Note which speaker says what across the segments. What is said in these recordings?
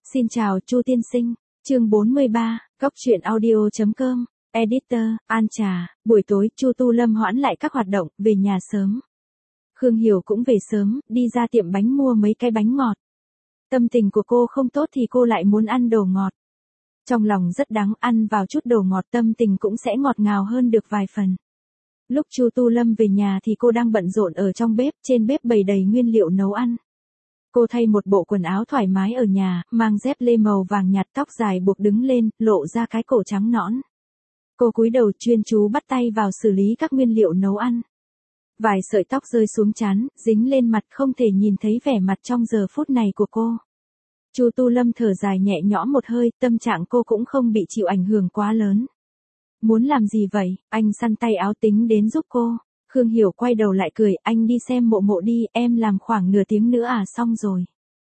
Speaker 1: Xin chào Chu tiên sinh, chương 43, góc truyện audio.com, editor, An Trà, buổi tối Chu Tu Lâm hoãn lại các hoạt động, về nhà sớm. Khương Hiểu cũng về sớm, đi ra tiệm bánh mua mấy cái bánh ngọt. Tâm tình của cô không tốt thì cô lại muốn ăn đồ ngọt. Trong lòng rất đắng, ăn vào chút đồ ngọt tâm tình cũng sẽ ngọt ngào hơn được vài phần. Lúc Chu Tu Lâm về nhà thì cô đang bận rộn ở trong bếp, trên bếp bày đầy nguyên liệu nấu ăn. Cô thay một bộ quần áo thoải mái ở nhà, mang dép lê màu vàng nhạt, tóc dài buộc đứng lên, lộ ra cái cổ trắng nõn. Cô cúi đầu chuyên chú bắt tay vào xử lý các nguyên liệu nấu ăn. Vài sợi tóc rơi xuống trán, dính lên mặt, không thể nhìn thấy vẻ mặt trong giờ phút này của cô. Chu Tu Lâm thở dài nhẹ nhõm một hơi, tâm trạng cô cũng không bị chịu ảnh hưởng quá lớn. Muốn làm gì vậy? Anh săn tay áo tính đến giúp cô. Khương Hiểu quay đầu lại cười, anh đi xem mộ mộ đi, em làm khoảng nửa tiếng nữa xong rồi.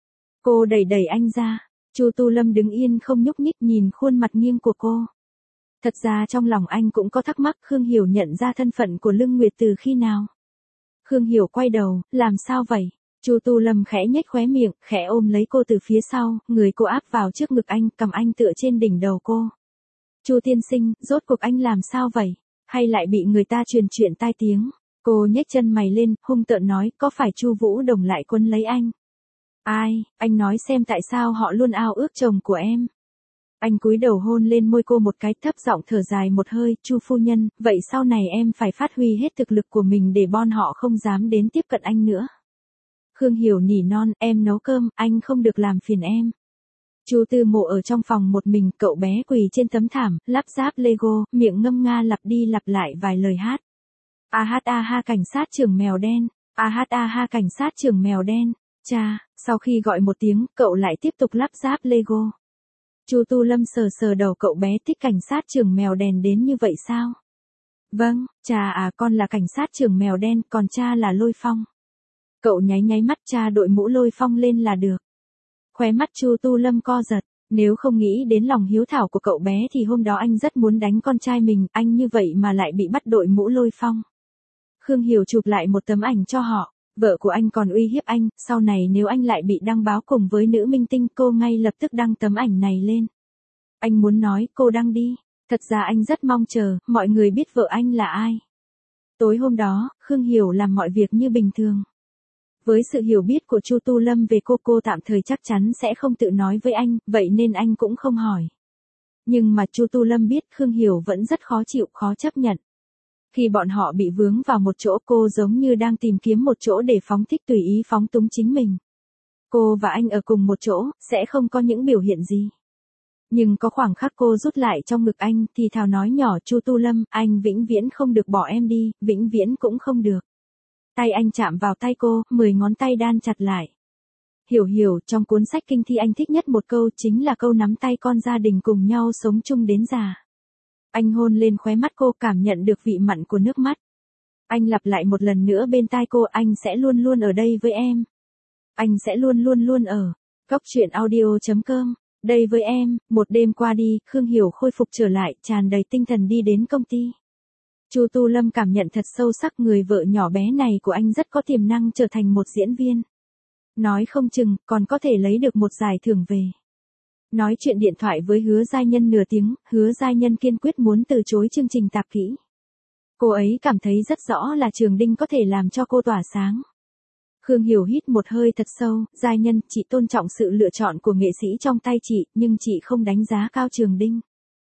Speaker 1: Cô đẩy đẩy anh ra. Chu Tu Lâm đứng yên không nhúc nhích nhìn khuôn mặt nghiêng của cô. Thật ra trong lòng anh cũng có thắc mắc Khương Hiểu nhận ra thân phận của Lương Nguyệt từ khi nào. Khương Hiểu quay đầu, làm sao vậy? Chu Tu Lâm khẽ nhếch khóe miệng, khẽ ôm lấy cô từ phía sau, người cô áp vào trước ngực anh, cầm anh tựa trên đỉnh đầu cô. Chu tiên sinh, rốt cuộc anh làm sao vậy? Hay lại bị người ta truyền chuyện tai tiếng? Cô nhếch chân mày lên, hung tợn nói, có phải Chu Vũ Đồng lại quấn lấy anh? Ai, anh nói xem tại sao họ luôn ao ước chồng của em. Anh cúi đầu hôn lên môi cô một cái, thấp giọng thở dài một hơi, Chu phu nhân, vậy sau này em phải phát huy hết thực lực của mình để bọn họ không dám đến tiếp cận anh nữa. Khương Hiểu nỉ non, em nấu cơm, anh không được làm phiền em. Chu Tư Mộ ở trong phòng một mình, cậu bé quỳ trên tấm thảm, lắp ráp Lego, miệng ngâm nga lặp đi lặp lại vài lời hát. A hát a ha cảnh sát trưởng mèo đen, a hát a ha cảnh sát trưởng mèo đen. Cha, sau khi gọi một tiếng, cậu lại tiếp tục lắp ráp Lego. Chu Tu Lâm sờ sờ đầu cậu bé, thích cảnh sát trưởng mèo đen đến như vậy sao? Vâng, cha à, con là cảnh sát trưởng mèo đen, còn cha là Lôi Phong. Cậu nháy nháy mắt, cha đội mũ Lôi Phong lên là được. Khóe mắt Chu Tu Lâm co giật, nếu không nghĩ đến lòng hiếu thảo của cậu bé thì hôm đó anh rất muốn đánh con trai mình, anh như vậy mà lại bị bắt đội mũ Lôi Phong. Khương Hiểu chụp lại một tấm ảnh cho họ, vợ của anh còn uy hiếp anh, sau này nếu anh lại bị đăng báo cùng với nữ minh tinh, cô ngay lập tức đăng tấm ảnh này lên. Anh muốn nói, cô đăng đi, thật ra anh rất mong chờ, mọi người biết vợ anh là ai. Tối hôm đó, Khương Hiểu làm mọi việc như bình thường. Với sự hiểu biết của Chu Tu Lâm về cô tạm thời chắc chắn sẽ không tự nói với anh, vậy nên anh cũng không hỏi. Nhưng mà Chu Tu Lâm biết Khương Hiểu vẫn rất khó chịu, khó chấp nhận. Khi bọn họ bị vướng vào một chỗ, cô giống như đang tìm kiếm một chỗ để phóng thích tùy ý phóng túng chính mình. Cô và anh ở cùng một chỗ, sẽ không có những biểu hiện gì. Nhưng có khoảng khắc cô rút lại trong ngực anh, thì thào nói nhỏ, Chu Tu Lâm, anh vĩnh viễn không được bỏ em đi, vĩnh viễn cũng không được. Tay anh chạm vào tay cô, 10 ngón tay đan chặt lại. Hiểu, trong cuốn sách kinh thi anh thích nhất một câu chính là câu nắm tay con gia đình cùng nhau sống chung đến già. Anh hôn lên khóe mắt cô, cảm nhận được vị mặn của nước mắt. Anh lặp lại một lần nữa bên tai cô, anh sẽ luôn luôn ở đây với em. Anh sẽ luôn luôn ở. Góc truyện audio.com, đây với em. Một đêm qua đi, Khương Hiểu khôi phục trở lại, tràn đầy tinh thần đi đến công ty. Chu Tu Lâm cảm nhận thật sâu sắc người vợ nhỏ bé này của anh rất có tiềm năng trở thành một diễn viên. Nói không chừng, còn có thể lấy được một giải thưởng về. Nói chuyện điện thoại với Hứa Giai Nhân nửa tiếng, Hứa Giai Nhân kiên quyết muốn từ chối chương trình tạp kỹ. Cô ấy cảm thấy rất rõ là Trường Đinh có thể làm cho cô tỏa sáng. Khương Hiểu hít một hơi thật sâu, Giai Nhân, chị tôn trọng sự lựa chọn của nghệ sĩ trong tay chị, nhưng chị không đánh giá cao Trường Đinh.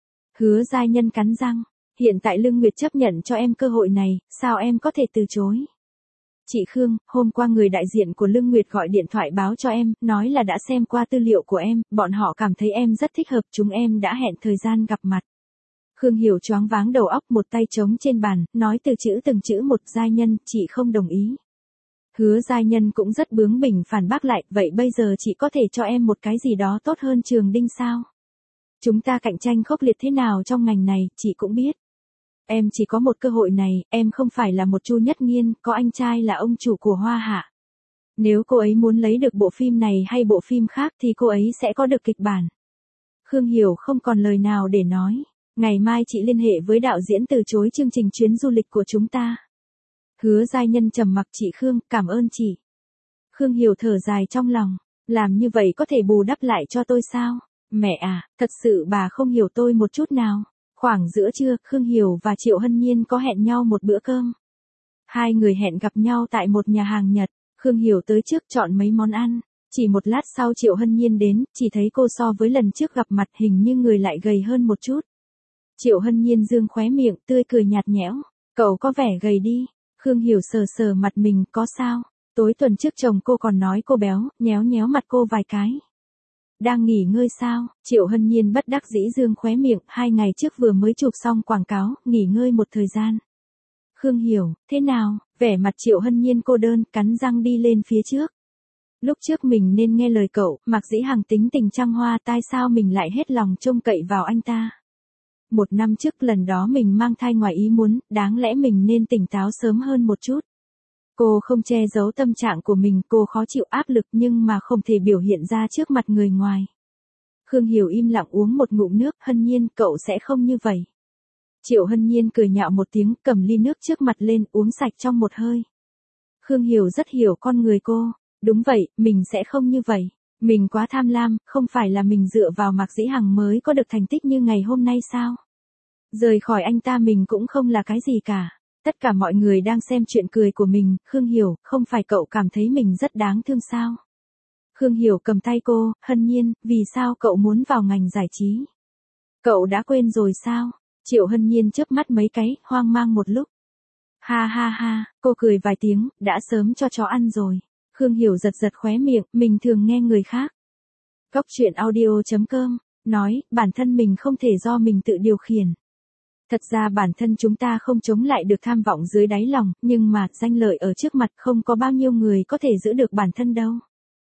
Speaker 1: Hứa Giai Nhân cắn răng, hiện tại Lương Nguyệt chấp nhận cho em cơ hội này, sao em có thể từ chối? Chị Khương, hôm qua người đại diện của Lương Nguyệt gọi điện thoại báo cho em, nói là đã xem qua tư liệu của em, bọn họ cảm thấy em rất thích hợp, chúng em đã hẹn thời gian gặp mặt. Khương Hiểu choáng váng đầu óc, một tay trống trên bàn, nói từ chữ từng chữ một, Giai Nhân, chị không đồng ý. Hứa Giai Nhân cũng rất bướng bỉnh phản bác lại, vậy bây giờ chị có thể cho em một cái gì đó tốt hơn Trường Đinh sao? Chúng ta cạnh tranh khốc liệt thế nào trong ngành này, chị cũng biết. Em chỉ có một cơ hội này, em không phải là một Chu Nhất Nghiên, có anh trai là ông chủ của Hoa Hạ. Nếu cô ấy muốn lấy được bộ phim này hay bộ phim khác thì cô ấy sẽ có được kịch bản. Khương Hiểu không còn lời nào để nói. Ngày mai chị liên hệ với đạo diễn từ chối chương trình chuyến du lịch của chúng ta. Hứa Giai Nhân trầm mặc, chị Khương, cảm ơn chị. Khương Hiểu thở dài trong lòng. Làm như vậy có thể bù đắp lại cho tôi sao? Mẹ à, thật sự bà không hiểu tôi một chút nào. Khoảng giữa trưa, Khương Hiểu và Triệu Hân Nhiên có hẹn nhau một bữa cơm. Hai người hẹn gặp nhau tại một nhà hàng Nhật. Khương Hiểu tới trước chọn mấy món ăn. Chỉ một lát sau Triệu Hân Nhiên đến, chỉ thấy cô so với lần trước gặp mặt hình như người lại gầy hơn một chút. Triệu Hân Nhiên dương khóe miệng, tươi cười nhạt nhẽo. Cậu có vẻ gầy đi. Khương Hiểu sờ sờ mặt mình, có sao? Tối tuần trước chồng cô còn nói cô béo, nhéo nhéo mặt cô vài cái. Đang nghỉ ngơi sao? Triệu Hân Nhiên bất đắc dĩ dương khóe miệng, 2 ngày trước vừa mới chụp xong quảng cáo, nghỉ ngơi một thời gian. Khương Hiểu, thế nào? Vẻ mặt Triệu Hân Nhiên cô đơn, cắn răng đi lên phía trước. Lúc trước mình nên nghe lời cậu, Mạc Dĩ Hằng tính tình trăng hoa, tại sao mình lại hết lòng trông cậy vào anh ta? 1 năm trước lần đó mình mang thai ngoài ý muốn, đáng lẽ mình nên tỉnh táo sớm hơn một chút. Cô không che giấu tâm trạng của mình, cô khó chịu áp lực nhưng mà không thể biểu hiện ra trước mặt người ngoài. Khương Hiểu im lặng uống một ngụm nước, Hân Nhiên, cậu sẽ không như vậy. Triệu Hân Nhiên cười nhạo một tiếng, cầm ly nước trước mặt lên, uống sạch trong một hơi. Khương Hiểu rất hiểu con người cô. Đúng vậy, mình sẽ không như vậy. Mình quá tham lam, không phải là mình dựa vào Mạc Dĩ Hằng mới có được thành tích như ngày hôm nay sao? Rời khỏi anh ta mình cũng không là cái gì cả. Tất cả mọi người đang xem chuyện cười của mình, Khương Hiểu, không phải cậu cảm thấy mình rất đáng thương sao? Khương Hiểu cầm tay cô, Hân Nhiên, vì sao cậu muốn vào ngành giải trí? Cậu đã quên rồi sao? Triệu Hân Nhiên chớp mắt mấy cái, hoang mang một lúc. Ha ha ha, cô cười vài tiếng, đã sớm cho chó ăn rồi. Khương Hiểu giật giật khóe miệng, mình thường nghe người khác. Góc truyện audio.com, nói, bản thân mình không thể do mình tự điều khiển. Thật ra bản thân chúng ta không chống lại được tham vọng dưới đáy lòng, nhưng mà, danh lợi ở trước mặt không có bao nhiêu người có thể giữ được bản thân đâu.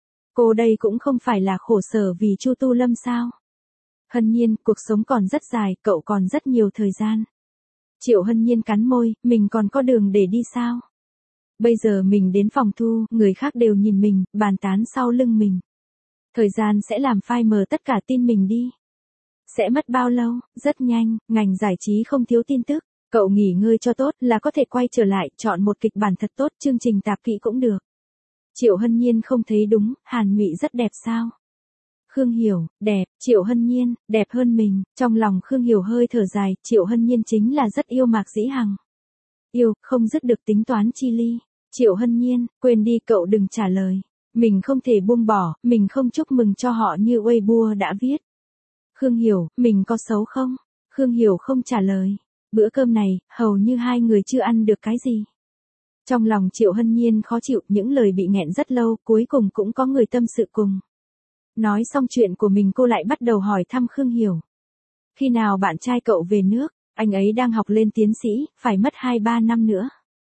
Speaker 1: Cô đây cũng không phải là khổ sở vì Chu Tu Lâm sao? Hân Nhiên, cuộc sống còn rất dài, cậu còn rất nhiều thời gian. Triệu Hân Nhiên cắn môi, mình còn có đường để đi sao? Bây giờ mình đến phòng thu, người khác đều nhìn mình, bàn tán sau lưng mình. Thời gian sẽ làm phai mờ tất cả tin mình đi. Sẽ mất bao lâu? Rất nhanh, ngành giải trí không thiếu tin tức. Cậu nghỉ ngơi cho tốt là có thể quay trở lại, chọn một kịch bản thật tốt, chương trình tạp kỹ cũng được. Triệu Hân Nhiên không thấy đúng, Hàn Ngụy rất đẹp sao? Khương Hiểu, đẹp, Triệu Hân Nhiên, đẹp hơn mình. Trong lòng Khương Hiểu hơi thở dài, Triệu Hân Nhiên chính là rất yêu Mạc Dĩ Hằng. Yêu, không dứt được tính toán chi ly. Triệu Hân Nhiên, quên đi cậu đừng trả lời. Mình không thể buông bỏ, mình không chúc mừng cho họ như Weibo đã viết. Khương Hiểu, mình có xấu không? Khương Hiểu không trả lời. Bữa cơm này, hầu như hai người chưa ăn được cái gì. Trong lòng Triệu Hân Nhiên khó chịu, những lời bị nghẹn rất lâu, cuối cùng cũng có người tâm sự cùng. Nói xong chuyện của mình cô lại bắt đầu hỏi thăm Khương Hiểu. Khi nào bạn trai cậu về nước? Anh ấy đang học lên tiến sĩ, phải mất 2-3 năm nữa.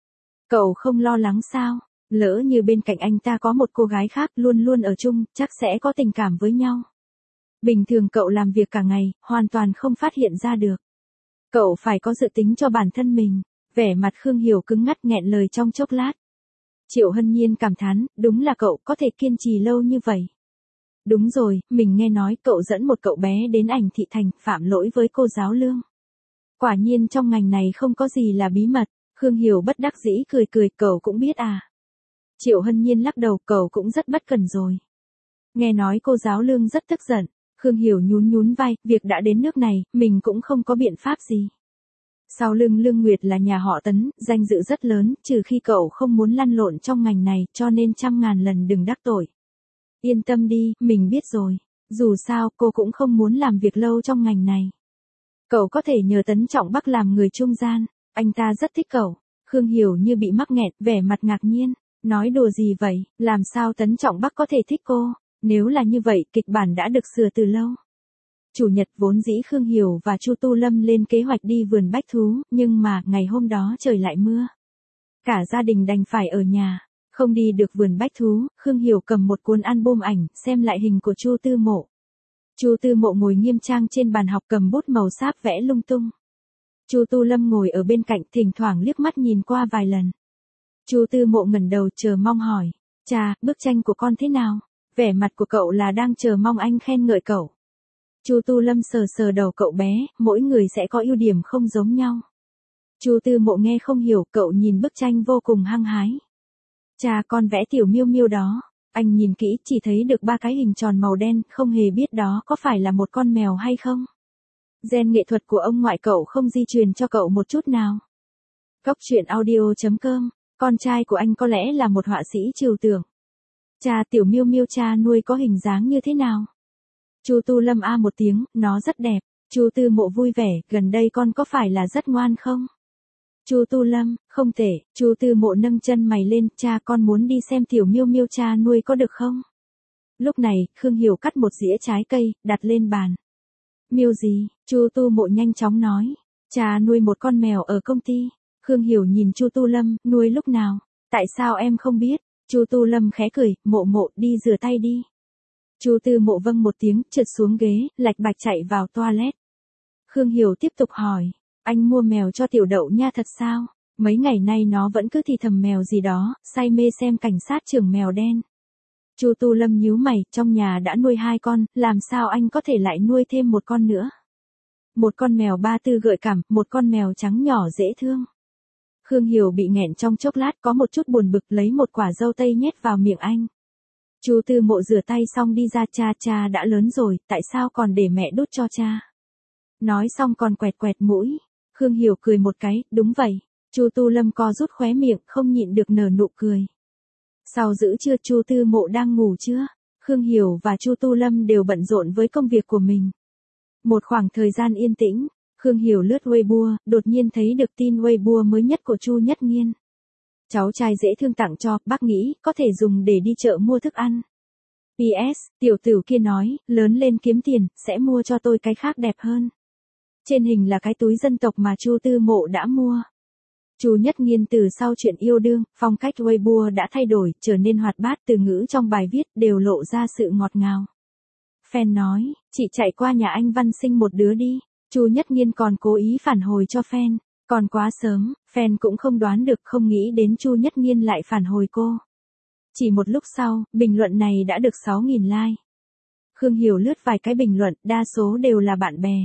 Speaker 1: Cậu không lo lắng sao? Lỡ như bên cạnh anh ta có một cô gái khác luôn luôn ở chung, chắc sẽ có tình cảm với nhau. Bình thường cậu làm việc cả ngày, hoàn toàn không phát hiện ra được. Cậu phải có dự tính cho bản thân mình. Vẻ mặt Khương Hiểu cứng ngắt nghẹn lời trong chốc lát. Triệu Hân Nhiên cảm thán, đúng là cậu có thể kiên trì lâu như vậy. Đúng rồi, mình nghe nói cậu dẫn một cậu bé đến Ảnh Thị Thành, phạm lỗi với cô giáo Lương. Quả nhiên trong ngành này không có gì là bí mật. Khương Hiểu bất đắc dĩ cười cười, cậu cũng biết à. Triệu Hân Nhiên lắc đầu, cậu cũng rất bất cần rồi. Nghe nói cô giáo Lương rất tức giận. Khương Hiểu nhún nhún vai, việc đã đến nước này, mình cũng không có biện pháp gì. Sau lưng Lương Nguyệt là nhà họ Tấn, danh dự rất lớn, trừ khi cậu không muốn lăn lộn trong ngành này, cho nên 100.000 lần đừng đắc tội. Yên tâm đi, mình biết rồi. Dù sao, cô cũng không muốn làm việc lâu trong ngành này. Cậu có thể nhờ Tấn Trọng Bắc làm người trung gian, anh ta rất thích cậu. Khương Hiểu như bị mắc nghẹn, vẻ mặt ngạc nhiên. Nói đùa gì vậy, làm sao Tấn Trọng Bắc có thể thích cô? Nếu là như vậy, kịch bản đã được sửa từ lâu. Chủ nhật vốn dĩ Khương Hiểu và Chu Tu Lâm lên kế hoạch đi vườn bách thú, nhưng mà ngày hôm đó trời lại mưa. Cả gia đình đành phải ở nhà, không đi được vườn bách thú. Khương Hiểu cầm một cuốn album ảnh, xem lại hình của Chu Tư Mộ. Chu Tư Mộ ngồi nghiêm trang trên bàn học cầm bút màu sáp vẽ lung tung. Chu Tu Lâm ngồi ở bên cạnh, thỉnh thoảng liếc mắt nhìn qua vài lần. Chu Tư Mộ ngẩng đầu chờ mong hỏi, cha, bức tranh của con thế nào? Vẻ mặt của cậu là đang chờ mong anh khen ngợi cậu. Chu Tu Lâm sờ sờ đầu cậu bé, mỗi người sẽ có ưu điểm không giống nhau. Chu Tư Mộ nghe không hiểu, cậu nhìn bức tranh vô cùng hăng hái. Cha, con vẽ tiểu miêu miêu đó. Anh nhìn kỹ chỉ thấy được 3 cái hình tròn màu đen, không hề biết đó có phải là một con mèo hay không. Gen nghệ thuật của ông ngoại cậu không di truyền cho cậu một chút nào. Góc truyện audio.com, con trai của anh có lẽ là một họa sĩ trừu tượng. Cha tiểu Miêu Miêu cha nuôi có hình dáng như thế nào? Chu Tu Lâm a một tiếng, nó rất đẹp. Chu Tư Mộ vui vẻ, gần đây con có phải là rất ngoan không? Chu Tu Lâm, không tệ. Chu Tư Mộ nâng chân mày lên, cha con muốn đi xem tiểu Miêu Miêu cha nuôi có được không? Lúc này, Khương Hiểu cắt một dĩa trái cây, đặt lên bàn. Miêu gì? Chu Tu Mộ nhanh chóng nói. Cha nuôi một con mèo ở công ty. Khương Hiểu nhìn Chu Tu Lâm, nuôi lúc nào? Tại sao em không biết? Chu Tu Lâm khẽ cười, Mộ Mộ đi rửa tay đi. Chu Tư Mộ vâng một tiếng, trượt xuống ghế, lạch bạch chạy vào toilet. Khương Hiểu tiếp tục hỏi, anh mua mèo cho tiểu Đậu Nha thật sao? Mấy ngày nay nó vẫn cứ thì thầm mèo gì đó, say mê xem cảnh sát trưởng mèo đen. Chu Tu Lâm nhíu mày, trong nhà đã nuôi 2 con, làm sao anh có thể lại nuôi thêm một con nữa? Một con mèo ba tư gợi cảm, một con mèo trắng nhỏ dễ thương. Khương Hiểu bị nghẹn trong chốc lát có một chút buồn bực lấy một quả dâu tây nhét vào miệng anh. Chu Tư Mộ rửa tay xong đi ra cha đã lớn rồi, tại sao còn để mẹ đút cho cha? Nói xong còn quẹt quẹt mũi. Khương Hiểu cười một cái, đúng vậy. Chu Tu Lâm co rút khóe miệng, không nhịn được nở nụ cười. Sau giữa trưa Chu Tư Mộ đang ngủ chưa? Khương Hiểu và Chu Tu Lâm đều bận rộn với công việc của mình. Một khoảng thời gian yên tĩnh, Khương Hiểu lướt Weibo, đột nhiên thấy được tin Weibo mới nhất của Chu Nhất Nghiên. Cháu trai dễ thương tặng cho, bác nghĩ có thể dùng để đi chợ mua thức ăn. PS, tiểu tử kia nói, lớn lên kiếm tiền, sẽ mua cho tôi cái khác đẹp hơn. Trên hình là cái túi dân tộc mà Chu Tư Mộ đã mua. Chu Nhất Nghiên từ sau chuyện yêu đương, phong cách Weibo đã thay đổi, trở nên hoạt bát, từ ngữ trong bài viết đều lộ ra sự ngọt ngào. Fan nói, chị chạy qua nhà anh Văn sinh một đứa đi. Chu Nhất Nghiên còn cố ý phản hồi cho fan. Còn quá sớm, fan cũng không đoán được, không nghĩ đến Chu Nhất Nghiên lại phản hồi cô. Chỉ một lúc sau, bình luận này đã được 6.000 like. Khương Hiểu lướt vài cái bình luận, đa số đều là bạn bè.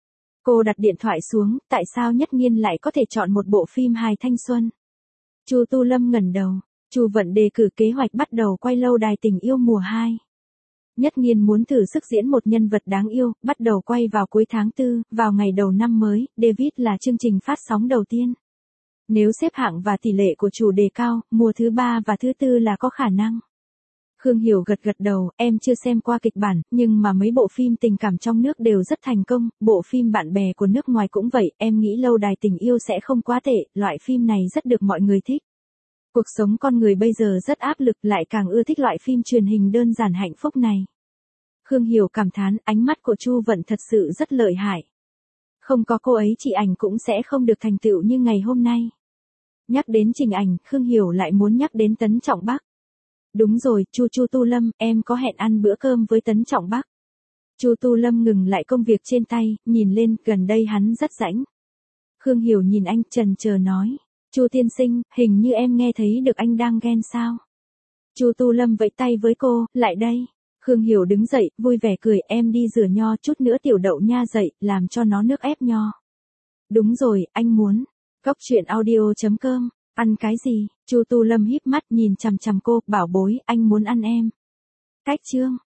Speaker 1: Cô đặt điện thoại xuống, tại sao Nhất Nghiên lại có thể chọn một bộ phim hài thanh xuân? Chu Tu Lâm ngẩng đầu, Chu Vận đề cử kế hoạch bắt đầu quay lâu đài tình yêu mùa 2. Nhất Nghiên muốn thử sức diễn một nhân vật đáng yêu, bắt đầu quay vào cuối tháng 4, vào ngày đầu năm mới, David là chương trình phát sóng đầu tiên. Nếu xếp hạng và tỷ lệ của chủ đề cao, mùa thứ 3 và thứ 4 là có khả năng. Khương Hiểu gật gật đầu, em chưa xem qua kịch bản, nhưng mà mấy bộ phim tình cảm trong nước đều rất thành công, bộ phim bạn bè của nước ngoài cũng vậy, em nghĩ lâu đài tình yêu sẽ không quá tệ, loại phim này rất được mọi người thích. Cuộc sống con người bây giờ rất áp lực, lại càng ưa thích loại phim truyền hình đơn giản hạnh phúc này. Khương Hiểu cảm thán, ánh mắt của Chu Vận thật sự rất lợi hại. Không có cô ấy chị ảnh cũng sẽ không được thành tựu như ngày hôm nay. Nhắc đến Trình Ảnh, Khương Hiểu lại muốn nhắc đến Tấn Trọng Bắc. Đúng rồi, Chu Tu Lâm, em có hẹn ăn bữa cơm với Tấn Trọng Bắc. Chu Tu Lâm ngừng lại công việc trên tay, nhìn lên, gần đây hắn rất rãnh. Khương Hiểu nhìn anh, chần chờ nói, Chu tiên sinh, hình như em nghe thấy được anh đang ghen sao? Chu Tu Lâm vẫy tay với cô, lại đây. Khương Hiểu đứng dậy, vui vẻ cười, em đi rửa nho, chút nữa tiểu Đậu Nha dậy, làm cho nó nước ép nho. Đúng rồi, anh muốn. Góc truyện audio.com, ăn cái gì? Chu Tu Lâm híp mắt nhìn chằm chằm cô, bảo bối, anh muốn ăn em. Cách chương.